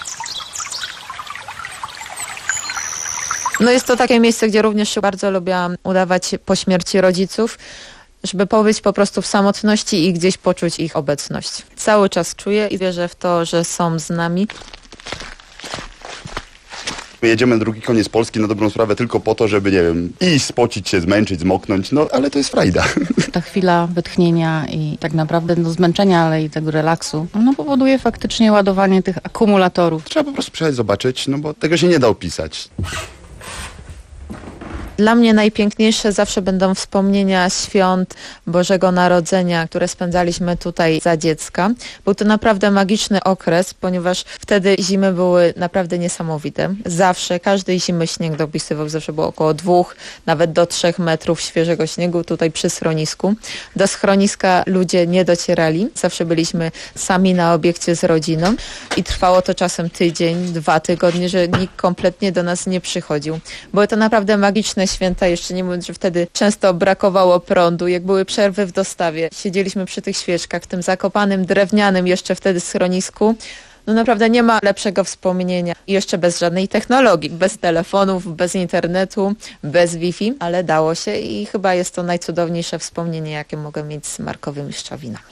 Speaker 6: No jest to takie miejsce, gdzie również się bardzo lubiłam udawać po śmierci rodziców, żeby pobyć po prostu w samotności i gdzieś poczuć ich obecność. Cały czas czuję i wierzę w to, że są z nami.
Speaker 24: My jedziemy na drugi koniec Polski na dobrą sprawę tylko po to, żeby, nie wiem, iść, spocić się, zmęczyć, zmoknąć, no ale to jest frajda.
Speaker 25: Ta chwila wytchnienia i tak naprawdę no, zmęczenia, ale i tego relaksu, no powoduje faktycznie ładowanie tych akumulatorów.
Speaker 24: Trzeba po prostu przyjechać, zobaczyć, no bo tego się nie da opisać.
Speaker 6: Dla mnie najpiękniejsze zawsze będą wspomnienia świąt Bożego Narodzenia, które spędzaliśmy tutaj za dziecka. Był to naprawdę magiczny okres, ponieważ wtedy zimy były naprawdę niesamowite. Zawsze, każdej zimy śnieg dopisywał, zawsze było około dwóch, nawet do trzech metrów świeżego śniegu tutaj przy schronisku. Do schroniska ludzie nie docierali, zawsze byliśmy sami na obiekcie z rodziną i trwało to czasem tydzień, dwa tygodnie, że nikt kompletnie do nas nie przychodził. Były to naprawdę magiczne święta, jeszcze nie mówiąc, że wtedy często brakowało prądu, jak były przerwy w dostawie. Siedzieliśmy przy tych świeczkach, w tym zakopanym, drewnianym jeszcze wtedy schronisku. No naprawdę nie ma lepszego wspomnienia. I jeszcze bez żadnej technologii, bez telefonów, bez internetu, bez Wi-Fi, ale dało się i chyba jest to najcudowniejsze wspomnienie, jakie mogę mieć z markowymi szczawinami.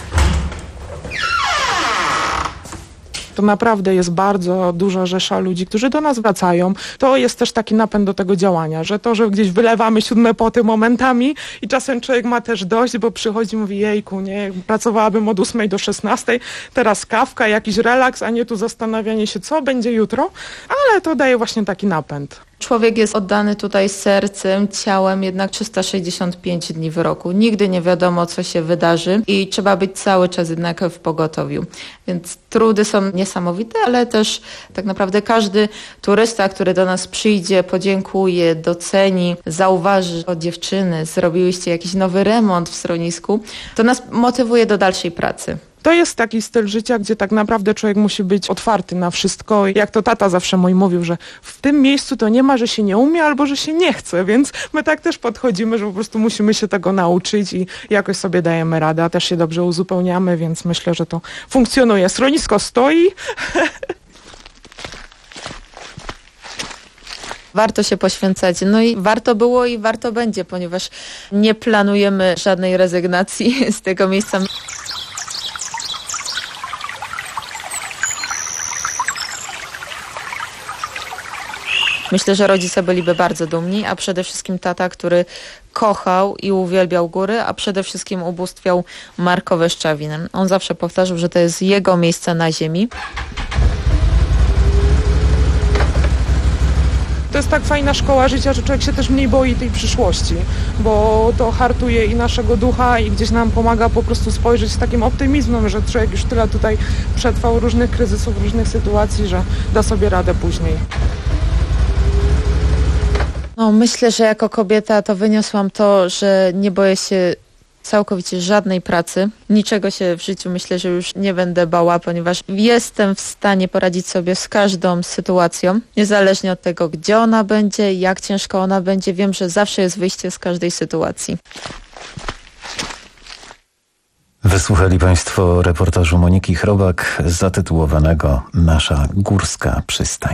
Speaker 5: To naprawdę jest bardzo duża rzesza ludzi, którzy do nas wracają. To jest też taki napęd do tego działania, że to, że gdzieś wylewamy siódme poty momentami i czasem człowiek ma też dość, bo przychodzi i mówi, jejku, nie, pracowałabym od ósmej do szesnastej, teraz kawka, jakiś relaks, a nie tu zastanawianie się, co będzie jutro, ale to daje właśnie taki napęd.
Speaker 6: Człowiek jest oddany tutaj sercem, ciałem, jednak trzysta sześćdziesiąt pięć dni w roku. Nigdy nie wiadomo, co się wydarzy i trzeba być cały czas jednak w pogotowiu. Więc trudy są niesamowite, ale też tak naprawdę każdy turysta, który do nas przyjdzie, podziękuje, doceni, zauważy, o dziewczyny, zrobiłyście jakiś nowy remont w schronisku, to nas motywuje do dalszej pracy.
Speaker 5: To jest taki styl życia, gdzie tak naprawdę człowiek musi być otwarty na wszystko. Jak to tata zawsze mój mówił, że w tym miejscu to nie ma, że się nie umie albo że się nie chce, więc my tak też podchodzimy, że po prostu musimy się tego nauczyć i jakoś sobie dajemy radę, a też się dobrze uzupełniamy, więc myślę, że to funkcjonuje. Schronisko stoi.
Speaker 6: Warto się poświęcać. No i warto było i warto będzie, ponieważ nie planujemy żadnej rezygnacji z tego miejsca. Myślę, że rodzice byliby bardzo dumni, a przede wszystkim tata, który kochał i uwielbiał góry, a przede wszystkim ubóstwiał Markowe Szczawiny. On zawsze powtarzał, że to jest jego miejsce na ziemi.
Speaker 5: To jest tak fajna szkoła życia, że człowiek się też mniej boi tej przyszłości, bo to hartuje i naszego ducha i gdzieś nam pomaga po prostu spojrzeć z takim optymizmem, że człowiek już tyle tutaj przetrwał różnych kryzysów, różnych sytuacji, że da sobie radę później.
Speaker 6: No, myślę, że jako kobieta to wyniosłam to, że nie boję się całkowicie żadnej pracy. Niczego się w życiu myślę, że już nie będę bała, ponieważ jestem w stanie poradzić sobie z każdą sytuacją, niezależnie od tego, gdzie ona będzie, jak ciężko ona będzie. Wiem, że zawsze jest wyjście z każdej sytuacji.
Speaker 3: Wysłuchali Państwo reportażu Moniki Chrobak zatytułowanego Nasza górska przystań.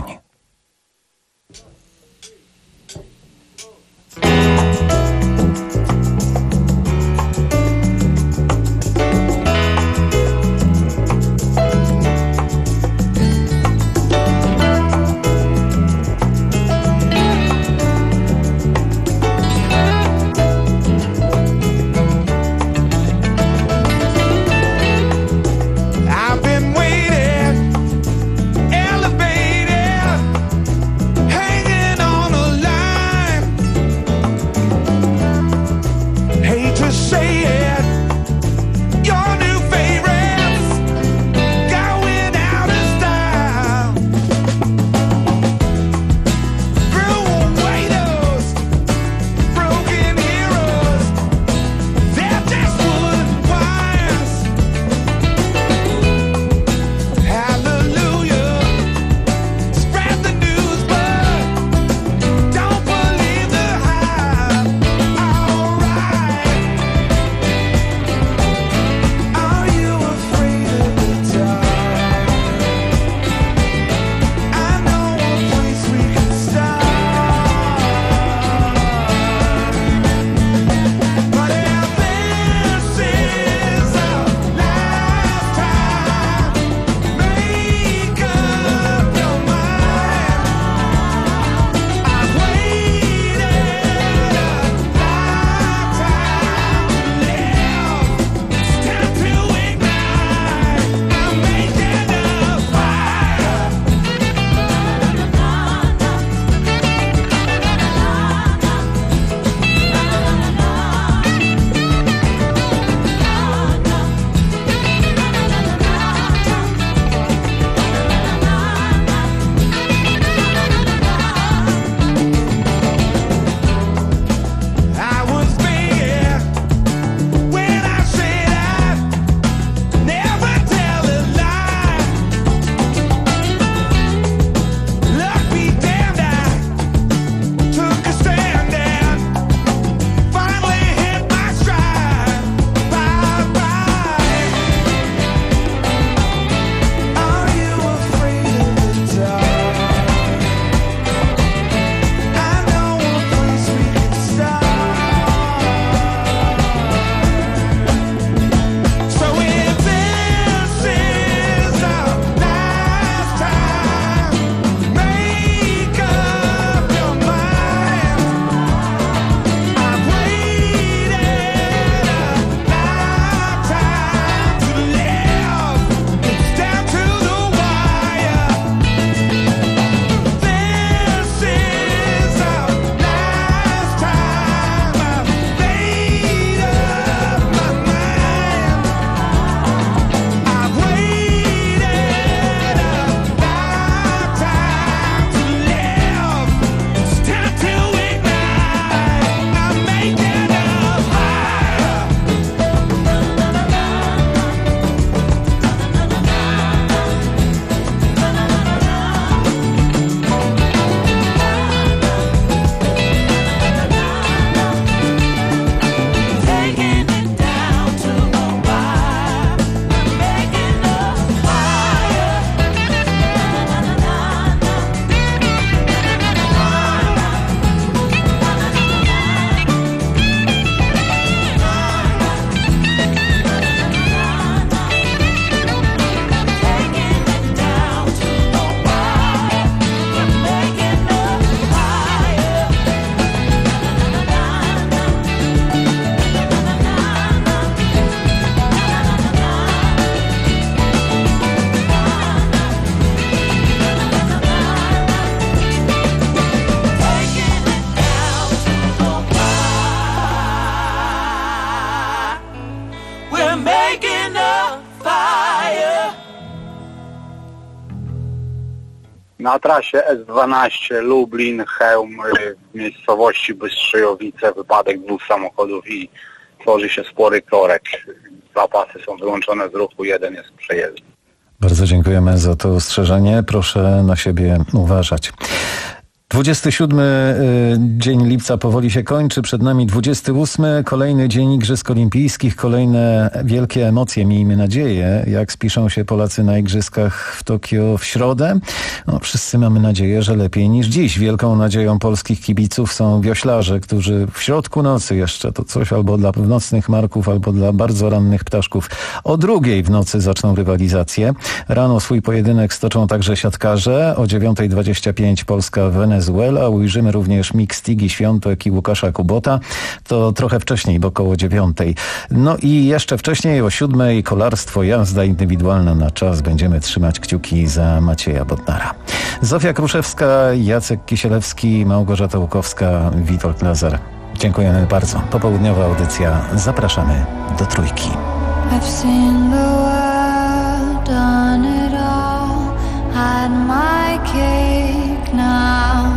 Speaker 2: Na trasie S dwanaście Lublin-Chełm w miejscowości Bystrzyjowice wypadek dwóch samochodów i tworzy się spory korek. Dwa pasy są wyłączone z ruchu, jeden jest przejezdny.
Speaker 3: Bardzo dziękujemy za to ostrzeżenie. Proszę na siebie uważać. dwudziesty siódmy dzień lipca powoli się kończy, przed nami dwudziesty ósmy, kolejny dzień Igrzysk Olimpijskich, kolejne wielkie emocje, miejmy nadzieję, jak spiszą się Polacy na Igrzyskach w Tokio w środę. No, wszyscy mamy nadzieję, że lepiej niż dziś. Wielką nadzieją polskich kibiców są wioślarze, którzy w środku nocy jeszcze, to coś albo dla nocnych marków, albo dla bardzo rannych ptaszków, o drugiej w nocy zaczną rywalizację. Rano swój pojedynek stoczą także siatkarze, o dziewiąta dwadzieścia pięć Polska Wenezuela. Ujrzymy również miks Tigi Świątek i Łukasza Kubota. To trochę wcześniej, bo około dziewiątej. No i jeszcze wcześniej o siódmej kolarstwo, jazda indywidualna na czas. Będziemy trzymać kciuki za Macieja Bodnara. Zofia Kruszewska, Jacek Kisielewski, Małgorzata Łukowska, Witold Lazar. Dziękujemy bardzo. Popołudniowa audycja. Zapraszamy do Trójki.
Speaker 4: I've seen the world, done it all, had my cake now.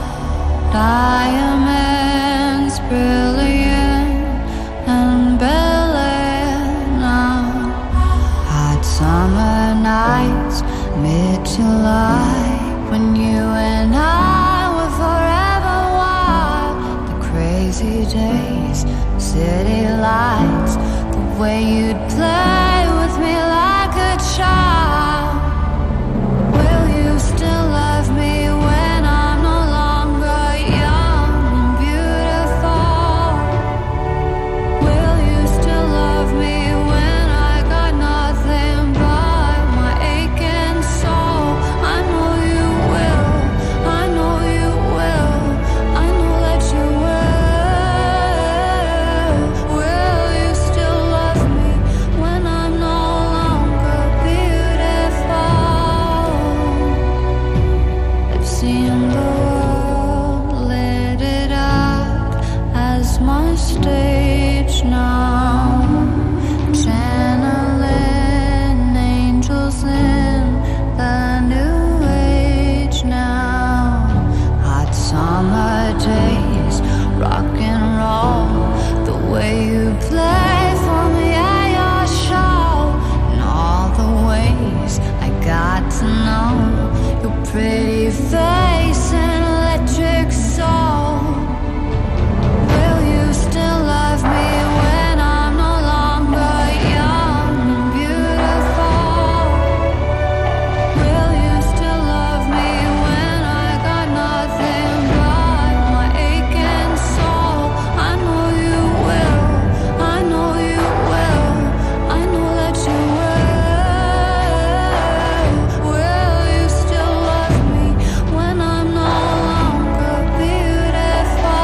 Speaker 4: Diamonds brilliant and Bel-Air now. Hot summer nights, mid-July, when you and I were forever wild. The crazy days, city lights, the way you'd play with me like a child. Will you still love me when I'm no longer young and beautiful? Will you still love me when I got nothing but my aching soul? I know you will, I know you will, I know that you will. Will you still love me when I'm no longer beautiful? I've seen the world, lit it up as my stage now. Channeling angels in the new age now. Hot summer days, rock and roll, the way you play for me at your show, and all the ways I got to know your pretty face and electric soul. Will you still love me when I'm no longer young and beautiful? Will you still love me when I got nothing but my aching soul? I know you will, I know you will, I know that you will. Will you still love me when I'm no longer beautiful?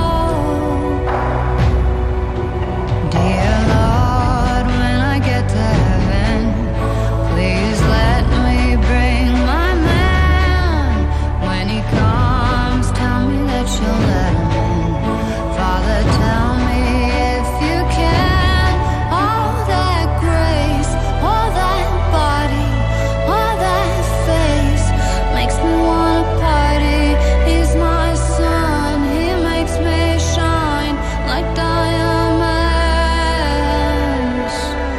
Speaker 4: Dear Lord, when I get to heaven, please let me bring my man. When he comes, tell me that you'll let him in. Father, tell me if you can. All that grace, all that body, all that face makes me wanna party. He's my sun, he makes me shine like diamonds.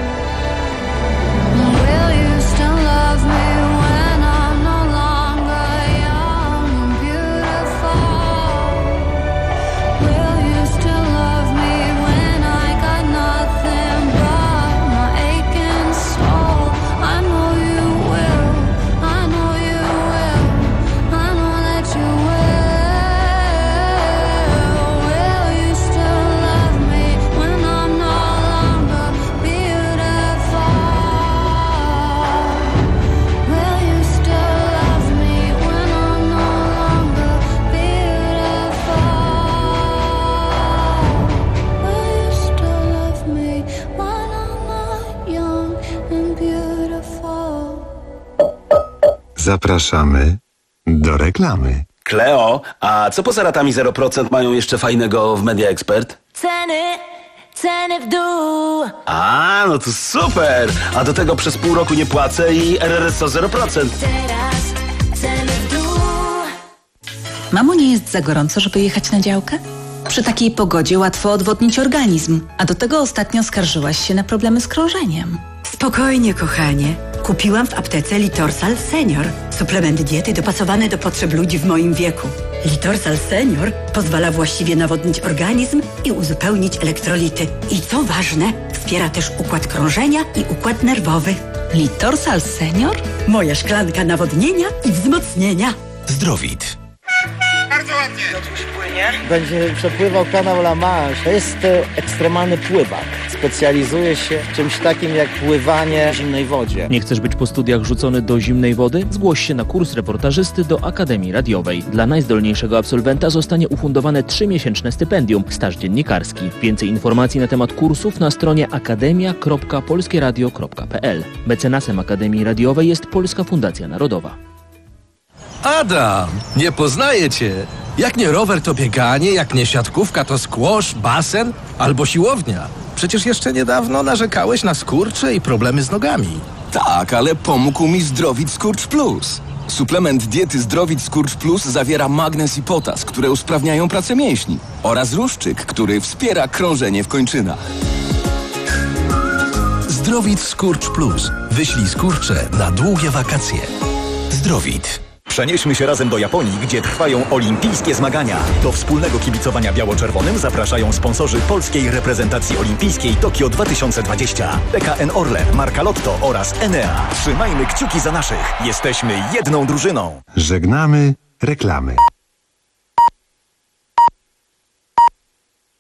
Speaker 4: Will you still love me when I'm no longer young and beautiful? Will you still love me when I got nothing but my aching soul? I know you will, I know you will, I know that you will. Will you still love me when I'm no longer beautiful? Will you still love me when I'm no longer beautiful? Will you still love me when I'm not young and beautiful?
Speaker 7: Zapraszamy do reklamy.
Speaker 10: Kleo, a co poza ratami zero procent mają jeszcze fajnego w Media Expert?
Speaker 11: Ceny, ceny w dół.
Speaker 10: A, no to super! A do tego przez pół roku nie płacę i R R S O zero procent.
Speaker 11: Teraz ceny w dół.
Speaker 14: Mamo, nie jest za gorąco, żeby jechać na działkę? Przy takiej pogodzie łatwo odwodnić organizm, a do tego ostatnio skarżyłaś się na problemy z krążeniem.
Speaker 15: Spokojnie, kochanie. Kupiłam w aptece Litorsal Senior. Suplement diety dopasowany do potrzeb ludzi w moim wieku. Litorsal Senior pozwala właściwie nawodnić organizm i uzupełnić elektrolity. I co ważne, wspiera też układ krążenia i układ nerwowy.
Speaker 14: Litorsal Senior?
Speaker 15: Moja szklanka nawodnienia i wzmocnienia.
Speaker 16: Zdrowit.
Speaker 17: Bardzo ładnie.
Speaker 18: Płynie. Będzie przepływał kanał La Manche. To jest e, ekstremalny pływak. Specjalizuje się w czymś takim jak pływanie w zimnej wodzie.
Speaker 26: Nie chcesz być po studiach rzucony do zimnej wody? Zgłoś się na kurs reportażysty do Akademii Radiowej. Dla najzdolniejszego absolwenta zostanie ufundowane trzymiesięczne stypendium, staż dziennikarski. Więcej informacji na temat kursów na stronie akademia kropka polskie radio kropka p l. Mecenasem Akademii Radiowej jest Polska Fundacja Narodowa.
Speaker 27: Adam, nie poznaję cię. Jak nie rower, to bieganie, jak nie siatkówka, to squash, basen albo siłownia. Przecież jeszcze niedawno narzekałeś na skurcze i problemy z nogami.
Speaker 16: Tak, ale pomógł mi Zdrowit Skurcz Plus. Suplement diety Zdrowit Skurcz Plus zawiera magnez i potas, które usprawniają pracę mięśni, oraz ruszczyk, który wspiera krążenie w kończynach. Zdrowit Skurcz Plus. Wyślij skurcze na długie wakacje. Zdrowit.
Speaker 28: Przenieśmy się razem do Japonii, gdzie trwają olimpijskie zmagania. Do wspólnego kibicowania biało-czerwonym zapraszają sponsorzy polskiej reprezentacji olimpijskiej Tokio dwa tysiące dwadzieścia. P K N Orlen, Marka Lotto oraz Enea. Trzymajmy kciuki za naszych. Jesteśmy jedną drużyną.
Speaker 7: Żegnamy reklamy.